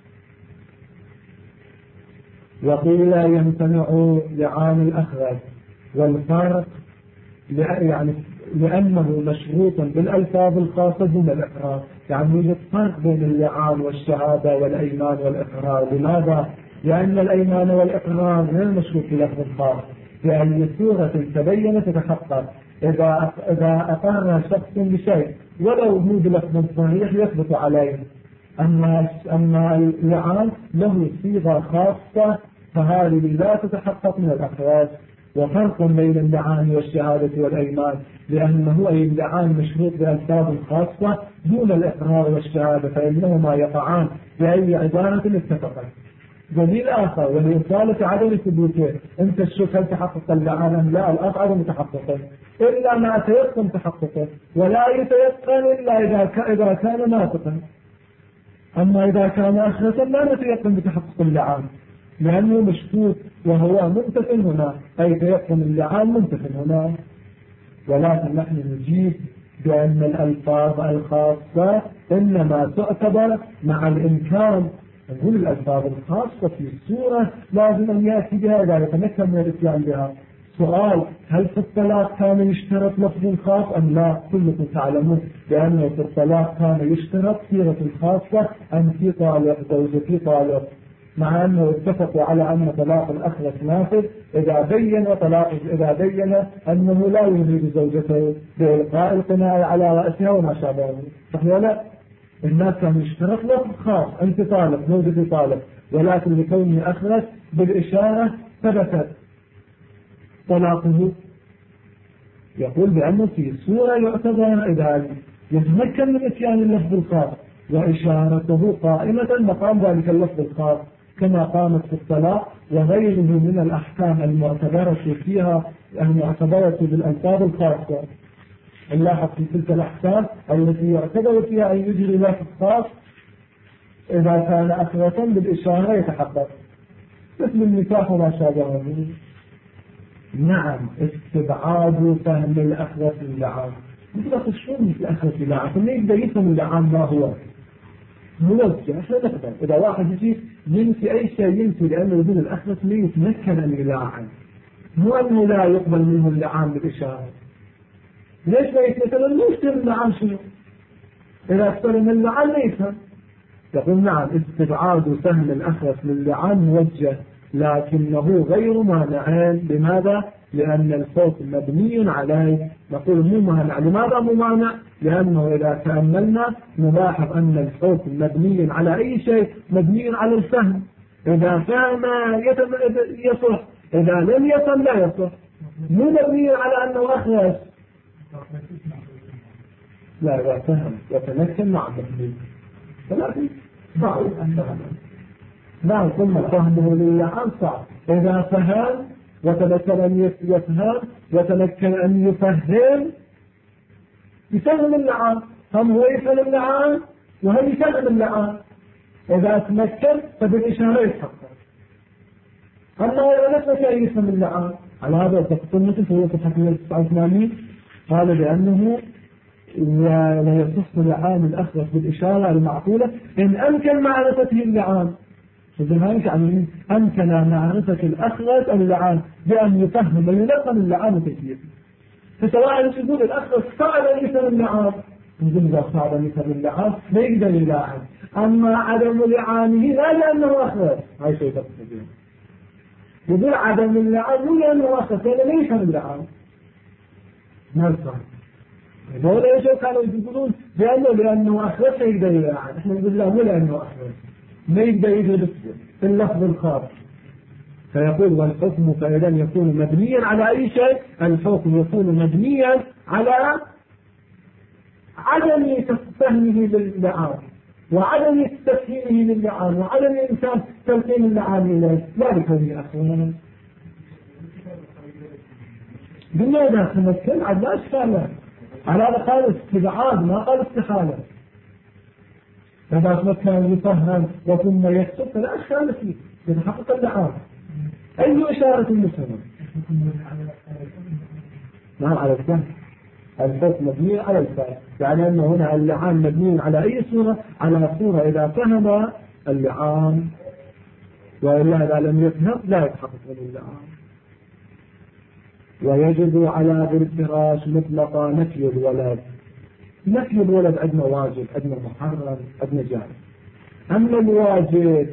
وقيل يمتنع لعان الأخرس، والفرق يعني لأنه مشروط بالألفاظ الخاصة دون الإقرار. يعني يوجد فرق بين اللعان والشهادة والأيمان والإقرار. لماذا؟ لأن الأيمان والإقرار غير مشروط بلفظ الخاص، لأن صورة تبين تتحقق إذا أقر شخص بشيء ولو مو بلفظ صحيح يثبت عليه. أما اللعان له صيغة خاصة فهذه لا تتحقق من الأخراج. وفرق بين اللعان والشهادة والأيمان لأنه أي اللعان مشروط بألفاظ خاصة دون الإقرار والشهادة، فإنهما يقعان بأي عبارة اتفقا. دليل آخر والإنسان عدم ثبوته، أنت تشوف هل تحقق اللعان أم لا؟ الأقعد متحققا إلا ما تيقن تحققه، ولا يتيقن إلا إذا كان ناطقا. أما إذا كان أخرسا لا نتيقن بتحقق اللعان لأنه مشكوك وهو منتفن هنا، أي تيقن اللعان منتفن هنا. ولكن نحن نجيب بأن الألفاظ الخاصة إنما تعتبر مع الإمكان. نقول الألفاظ الخاصة في السورة لازم أن يأتي بها إذا يتمكن من الإتيان بها. سؤال: هل في الطلاق كان يشترط لفظ خاص أم لا؟ كلكم تعلمون بأنه في الطلاق كان يشترط صيغة الخاصة أن في طالق زوجتي طالق، مع أنه اتفقوا على أن طلاق الأخرس نافذ إذا بين أنه لا يريد زوجته بإلقاء القناع على رأسها وما شابهه. صحيح ولا؟ الناس كانوا يشترط لفظ خاص أنت طالق زوجتي طالق، ولكن لكونه أخرس بالإشارة ثبتت طلاقه. يقول بأنه في صورة يعتبر إذا يتمكن من إتيان اللفظ الخاص وإشارته قائمة مقام ذلك اللفظ الخاص كما قامت في الطلاق وغيره من الأحكام المعتبرة فيها، المعتبرة بالألفاظ الخاصة. نلاحظ في تلك الأحكام التي يعتبر فيها أن يجري لفظ خاص إذا كان أخرسا بالإشارة يتحقق، مثل النكاح وما شابهه. نعم، استبعاد فهم الأخرس اللعان. مثل شلون الأخرس اللعان؟ ثم يقدر يفهم اللعان ما هو موجه. احنا نقدر إذا واحد يجي ينفي أي شيء ينفي لأنه يقول الأخرس لا يتمكن أن يلاعن، مو أنه لا يقبل منه اللعان بالإشارة. ليش ما يتمكن؟ لأنه يفهم اللعان شنو؟ إذا استلم اللعان لا يفهم. يقول نعم، استبعاد فهم الأخرس للعان موجه لكنه غير مانع. لماذا؟ لأن الصوت مبني عليه. نقول مو مانع. لماذا مو مانع؟ لأنه إذا تأملنا نلاحظ أن الصوت مبني على أي شيء، مبني على الفهم. إذا فهم يصح، إذا لم يفهم لا يصح. مو مبني على أنه أخرس. لا، إذا فهم يتمكن مع التفضيل ولكن صعب. نعم، ثم فهمه للعام صعب. إذا فهم وتمكن أن يفهم وتمكن أن يفهم اللعان. هم هو يفهم اللعان وهم يفهم اللعان. إذا تمكن فبالإشارة يتحقق. أما إذا نفسك أن يفهم اللعان على هذا التقسيم مثل في الحكمية 89 قال بأنه لا يصح لعان الأخرس بالإشارة المعقولة إن أمكن معرفته اللعان. يعني أمكن معرفة الأخرس اللعان بأن يفهم ويلقن اللعان كثير. فسواء يقول الأخرس صعب أن يفهم اللعان، نقول إذا صعب أن يفهم اللعان ما يقدر يلاعن، أما عدم لعانه لا لأنه أخرس، هاي شيء تقصد. يقول عدم اللعان مو لأنه أخرس، لأنه ليس من اللعان. ما صح. هؤلاء شو كانوا يقولون لأنه أخرس يقدر يلاعن، إحنا نقول لا مو لأنه أخرس، ما يقدر يجلس في اللفظ الخاص. فيقول والحكم فإذا يكون مبنيا على أي شيء؟ الحكم يكون مبنيا على عدم فهمه للعام وعدم تفهيمه للعام وعدم الإنسان تلقين اللعام إليه، لا بكونه أخونا. بماذا تمكن؟ عد لا أشكاله، على هذا قال استبعاد ما قال استحالة. فإذا تمكن يفهم وثم يكتب فلا أشكال فيه، يتحقق اللعام. أي إشارة مسلمة؟ نعم على الفهم. الحكم مبني على الفهم، يعني أن هنا اللعان مبني على أي صورة؟ على صورة إذا فهم اللعان، وإلا إذا لم يفهم لا يتحقق اللعان. ويجب على ذي الفراش مطلقا نفي الولد. نفي الولد عندنا واجب، عندنا محرم، عندنا جائز. أما الواجب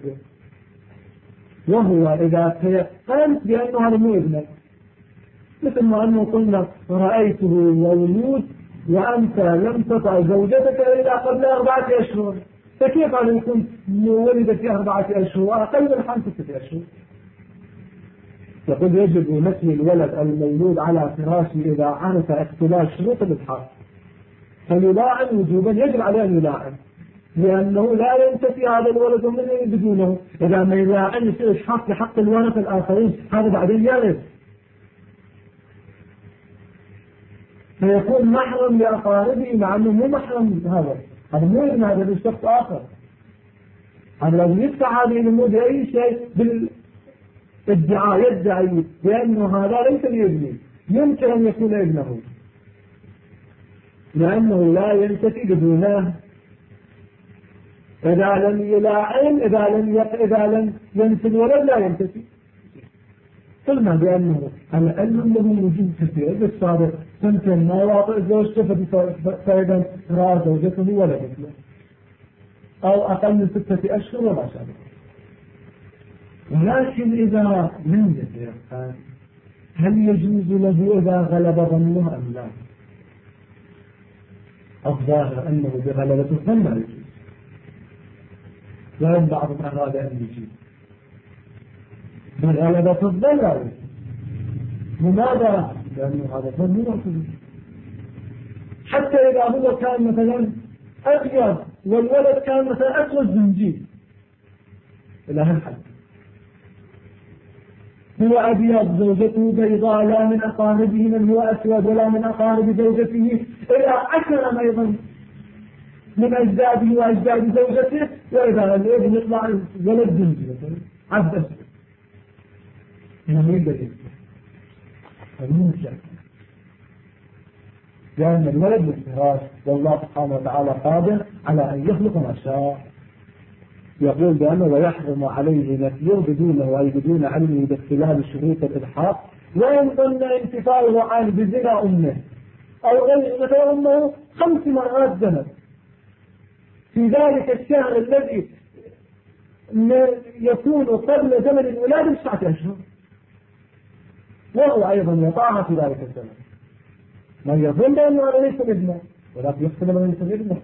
وهو إذا تيقنت بأنه هذا مو ابنك، مثل ما أنه قلنا رأيته مولود وأنت لم تطع زوجتك إلا قبل 4 أشهر، فكيف أن يكون ولد في 4 أشهر وأقل من 5 أشهر؟ يقول يجب نفي الولد المولود على فراشه إذا عرف اختلاف شروط الإلحاق، فيلاعن وجوبا، يجب عليه أن يلاعن، لأنه لا ينتفي هذا الولد منه بدونه. إذا ما يلاعن يصير إشحاق بحق الورثة الآخرين، هذا بعدين يرث، فيكون محرم لأقاربه مع أنه مو محرم. هذا مو ابن، هذا لشخص آخر. هذا لازم يدفع هذه الأمور بأي شيء بالادعاء، يدعي بأنه هذا ليس لابنه، يمكن أن يكون ابنه، لأنه لا ينتفي بدونه. إذا لم يلاعن، إذا لم ينفي الولد لا ينتفي. قلنا بأنه العلم له وجود كثير بالسابق، ممكن ما يعطي زوجته فإذا رأى زوجته ولدت له، أو أقل من 6 أشهر ولا شابه. ولكن إذا لم يتيقن هل يجوز له إذا غلب ظنه أم لا؟ الظاهر أنه بغلبة الظن لا يجوز، وإن بعضهم أراد أن يجيب بغلبة الظن لا يجوز. لماذا؟ لأنه هذا الظن مو موجود. حتى إذا هو كان مثلا أبيض والولد كان مثلا أسود زنجي إلى هالحد، هو أبيض زوجته بيضاء، لا من أقاربه من هو أسود ولا من أقارب زوجته، إلى 10 أيضا من أجداده وأجداد زوجته، وإذا الابن يطلع ولد زنجي مثلا عبد أسود، هنا ما يقدر يكتب، هذا ممكن، لأن الولد بالفراش والله سبحانه وتعالى قادر على أن يخلق ما شاء. يقول بأنه ويحرم عليه نفيه بدونه أي بدون علمه باختلال شروط الإلحاق، وإن ظن انتفاعه عن بزنا أمه أو غير مثلا أمه 5 مرات زنت في ذلك الشهر الذي يكون قبل زمن الولادة 9 أشهر، وهو أيضا يطاعها في ذلك الزمن. من يظن بأنه هذا ليس ابنه ولكن يحتمل أن ليس ابنه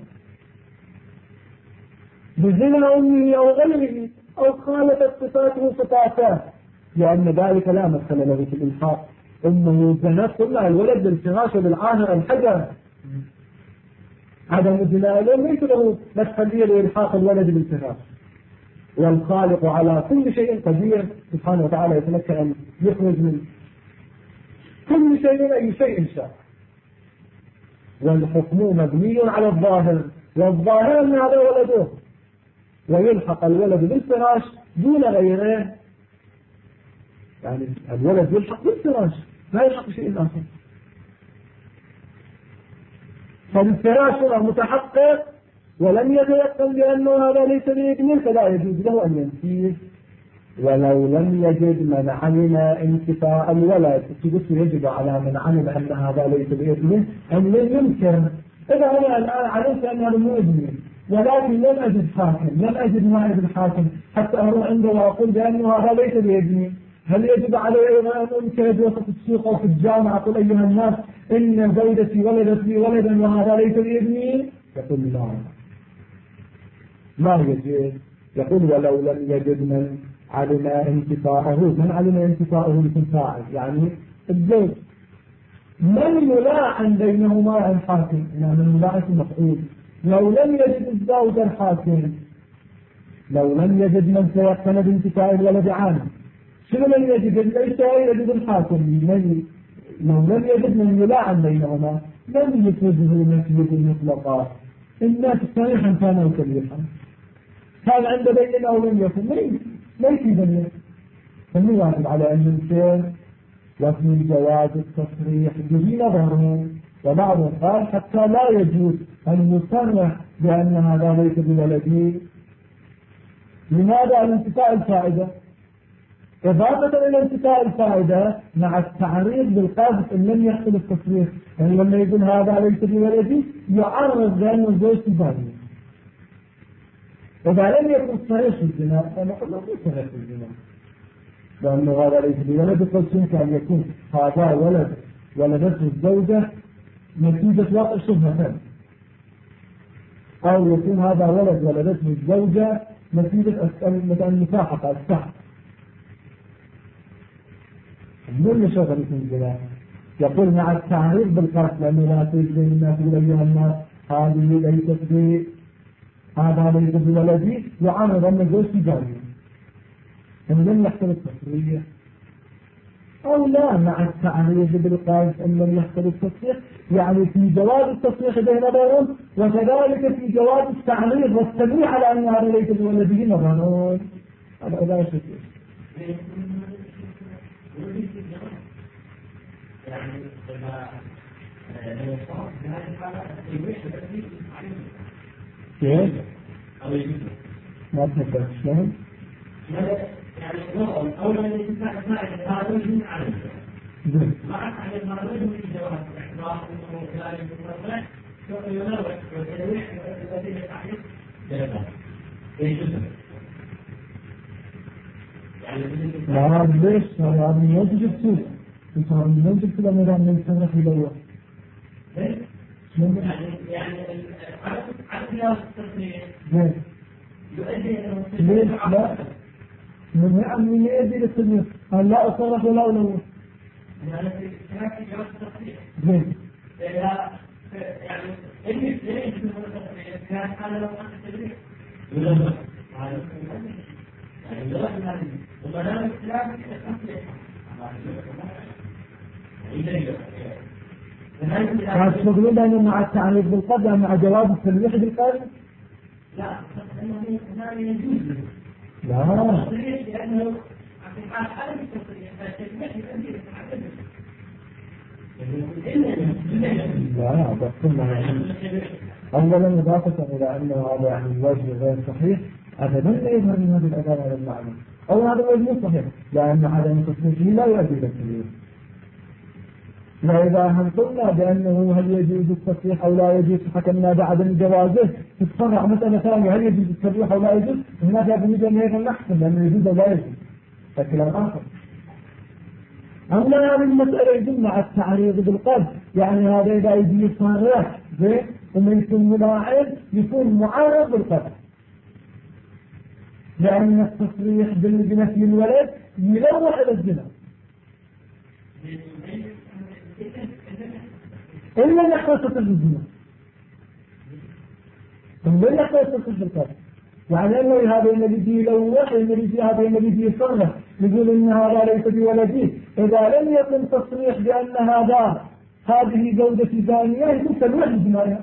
بزنا أمه أو غيره أو خالفت صفاته صفاته، لأن ذلك لا مثل له في الإلحاق. أمه زنت قلنا الولد بالفراش وبالعاهر الحجر، عدم الزنا ليس له مدخلية لإلحاق الولد بالفراش. والخالق على كل شيء قدير سبحانه وتعالى، يتمكن أن يخرج من كل شيء أي شيء شاء. والحكم مبني على الظاهر، والظاهر أن هذا ولده، ويلحق الولد بالفراش دون غيره، يعني الولد يلحق بالفراش لا يلحق شيء آخر. فالفراش هو متحقق ولم يتيقن بأنه هذا ليس بابنه فلا يجوز له أن ينفيه. ولو لم يجد من علم انتفاء الولد يجب على من علم أن هذا ليس بابنه أن ينكر. إذا أنا الآن علمت أن هذا مو ابني ولكن لم أجد حاكم، لم أجد نائب الحاكم حتى أروح عنده وأقول بأنه هذا ليس بابني، هل يجب علي أيضا أن أنكر وسط السوق أو في الجامعة أقول أيها الناس إن زوجتي ولدت لي ولدا وهذا ليس بابني؟ يقول لا، ما يجب. يقول ولو لم يجد من علم انتفاءه، من علم انتفاءه مثل فاعل يعني الزوج، من يلاعن بينهما الحاكم، يعني من يلاعن المفعول. لو لم يجد الزوج الحاكم، لو لم يجد من سيقتن بانتفاء الولد عنه، شنو من يجد؟ ليس يجد الحاكم. لو لم يجد من يلاعن بينهما لم يفرده نفيه مطلقا. الناس صريحا كانوا كبيرا، كان عند بين أو لم يكن ليس بين، فمن واجب على أن ينكر. وفي جواز التصريح به نظر، وبعضهم قال حتى لا يجوز أن يصرح بأن هذا ليس بولدي. لماذا؟ الانتفاء الفائدة، إضافة إلى انتفاء الفائدة مع التعريض بالقاذف إن لم يحصل التصريح، يعني لما يقول هذا ليس بولدي يعرض بأن الزوج تباني. إذا لم يكن صريح في الزنا فنقول له ليس صريح في الزنا، لأنه هذا ليس بولد. قد يمكن أن يكون هذا ولد ولدته الزوجة نتيجة وقع شبهة، أو يكون هذا ولد ولدته الزوجة نتيجة المساحقة السحق. من شغل في الزنا؟ يقول مع التعريض بالقرص، لأنه لا توجد الناس أيها الناس هذه ليست بي، هذا ليس بولدي، يعرض أن الزوج تجاري إن لم يحصل التصريح، أو لا مع التعريض بالقاذف إن لم يحصل التصريح، يعني في جواز التصريح بين نظرون، وكذلك في جواز التعريض والتنويع على أن هذا ليس بولده نظرون. هذا لا شيء. كيف؟ ما تفكر شلون؟ يعني نظر أولا يتبع هذا من عليه مع أحد المعلومات من جواز الإحضار وذلك المرضى ينوع وتنويع الذي يتعلق بالله يجوز. لا ليش؟ هذا من يوجد السوق، هذا من يوجد كل مدام من يتصرف يدور. يعني على التصريح يؤدي ليش لا؟ من يعمل من يدي للتنوير قال لا أصرف ولا أولوه. يعني في جواز التصريح زين يعني إني ليش من التصريح كان هذا لو كان التصريح يلزم يعني لازم وما دام الكلام التصريح تقولون بأنه مع التعريض بالقدر مع جواز التلويح بالقدر؟ لا إنه يجوز لا لأنه في حال عدم التصريح فالتلويح يؤدي لا بس أولا إضافة إلى أن هذا يعني الوجه غير صحيح أبدا لا يظهر من هذه الأداة على المعنى، أو هذا الوجه مو صحيح لأن عدم التصريح لا يؤدي إلى التلويح. وإذا هم قلنا بأنه هل يجوز التصريح أو لا يجوز حكمنا بعدم جوازه تتفرع مسألة ثانية هل يجوز التصريح أو لا يجوز، هناك يجوز أن يكون نحكم لأنه يجوز أو لا يجوز فكلا آخر. أما هذه المسألة يجب مع التعريض بالقلب، يعني هذا إذا يجي يصرح زين ومن يكون ملاعب يكون معارض بالقلب، لأن التصريح بنفي الولد يلوح إلى الزنا إلا يحصل الزنا، إلا يحصل بالقلب. يعني أنه هذا الذي يلوح الذي هذا الذي يصرح يقول إن هذا ليس بولدي، إذا لم يكن تصريح بأن هذه زوجة زانية يكون تلوح الجناية.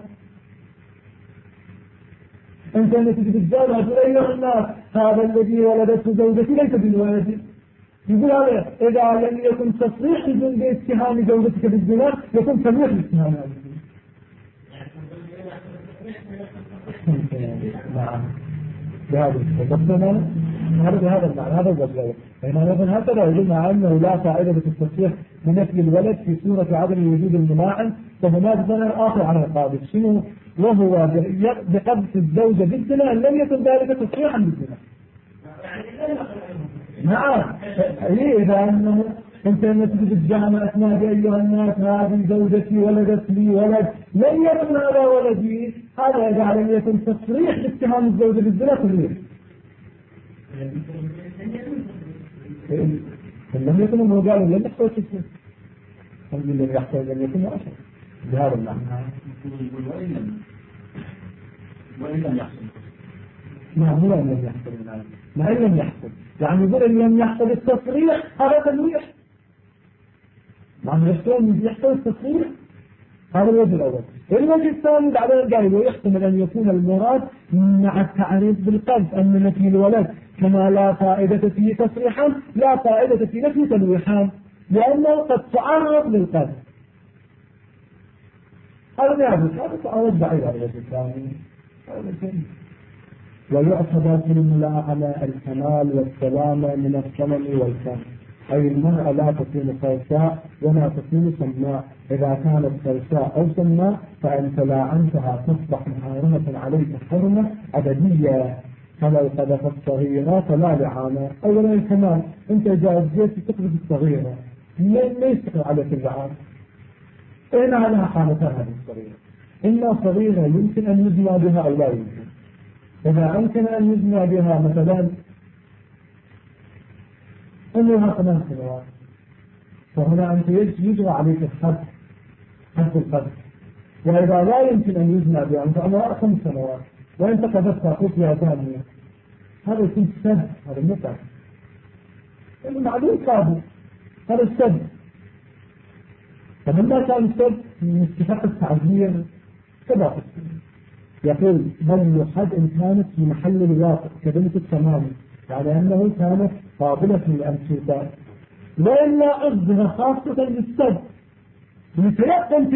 أنت التي تتجاوز تقول أيها الناس هذا الذي ولدته زوجتي ليس بولدي، يقول هذا إذا لم يكن تصريح باتهام زوجتك بالزنا يكون تلوح الاتهام هذا. نعم بهذا التصريح بهذا المعنى هذا الوجه. بينما مثلا هكذا يقولنا أنه لا فائدة في التصريح بنفي الولد في صورة عدم وجود الملاعن، فهناك مثلا آخر على القاضي شنو وهو بقذف الزوجة بالزنا أن لم يكن ذلك تصريحا بالزنا. نعم إذا أنه أنت لما تجد الجامعة أثناء أيها الناس هذه زوجتي ولدت لي ولد لم يكن هذا ولدي، هذا يجعل أن يكون تصريح باتهام الزوجة بالزنا تصريح. لم يكن أنه قال لم يحصل شيء، الحمد لله يحصل لم يكن وأشهر بهذا المعنى. وإن لم يحصل نعم هو أن لم يحصل الآن ما إن لم يحصل يعني يقول أن لم يحصل التصريح هذا تلويح. نعم يحصل التصريح هذا الوجه الأول. الوجه الثاني بعدين قال ويحتمل أن يكون المراد مع التعريف بالقذف أن نفي الولد كما لا فائدة فيه تصريحا لا فائدة في نفي تلويحان لأنه قد تعرض للقذف. هذا يعرف هذا تعرض بعيد على الوجه الثاني. ويعتبر في الملاعنة الكمال والسلامة من الصمم والكم، أي المرأة لا تكون صلصاء ولا تكون سماء، إذا كانت صلصاء أو سماء فأنت لاعنتها تصبح محارمة عليك حرمة أبدية، فلو قذفت صغيرة فلا لعانة. أولا الكمال أنت إذا جيت تقذف الصغيرة ما يستقر عليك اللعان. هنا على حالتها هذه الصغيرة، إما صغيرة يمكن أن يجمع بها أو لا يمكن. إذا أمكن أن يجمع بها مثلا عمرها 8 سنوات فهنا أنت يجرى عليك الحد القذف. وإذا لا يمكن أن يجمع بها أنت عمرها 5 سنوات وأنت قذفتها قتلها ثانية هذا يكون سد، هذا متعب المعلوم قابل هذا السد. فلما كان السد من استحق التعذير كذا يقول بل يحد إن كانت في محل الواقع كبنت التمام يعني أنه كانت قابلة للأنسوطات وإلا أصدها خاصة للسد متيقن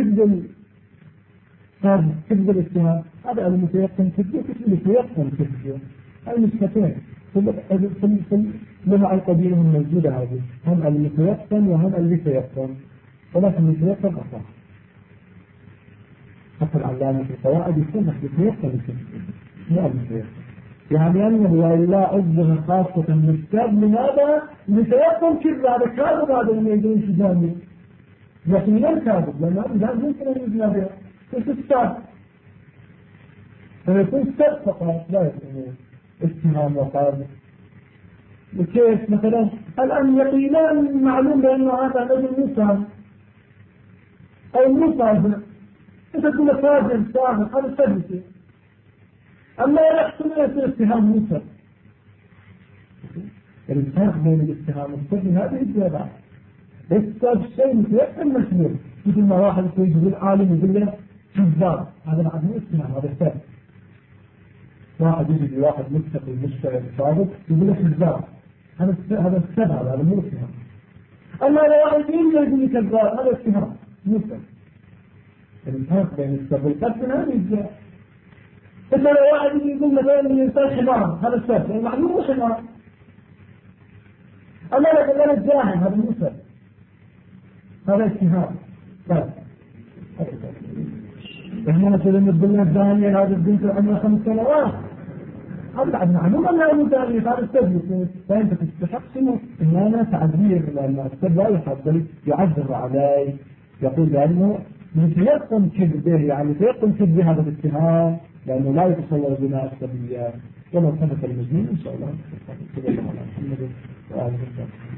تبذل الاتهام. هذا المتيقن تبذل كيف متيقن تبذل المستفين في لغة القديمة الموجودة هذه هم المتيقن وهم المتيقن ولكن المتيقن أصح. حتى العلامة في القواعد يسمح بتيقن مو المتيقن يعني أنه وإلا أصدها خاصة للسد من هذا متيقن كذب هذا كاذب هذا اللي يجرون شجاني لكن لا كاذب لأنه لا يمكن أن يجنى بها في السد فيكون السد فقط لا يكون اتهام وقاذب. وكيف مثلا الآن يقينان معلوم بأنه هذا رجل مسلم أو مسلم أنت تقول فاجر صاحب هذا السد أما يحصل يصير اتهام مسلم. الفرق بين الاتهام والسد هذه الزيادة السد شيء متيقن مشهور مثل ما واحد يقول عالم يقول له كذاب هذا بعد مو اتهام هذا السد. واحد يجي واحد مستقل مشتغل صادق يقول له كذاب هذا السد هذا مو اتهام. أما لو واحد يقول لي كذاب هذا اتهام مسلم. الفرق بين السد والقذف هذه الزيادة. إذا لو واحد يقول مثلا الإنسان حمار هذا السد المعلوم مو حمار. أما لو قال الجاهل هذا مسلم هذا اتهام. طيب إحنا مثلا الدنيا الثانية هذا البنت عمرها 5 سنوات هذا بعد معلوم أنها مدانية هذا السد فأنت تستحق شنو؟ إن أنا تعذير لأن السد لا يحصل يعذر علي يقول لأنه متيقن كذبه يعني متيقن كذبه هذا الاتهام لأنه لا يتصور بناء السبيليات. ولو ثبت المجنون إن شاء الله.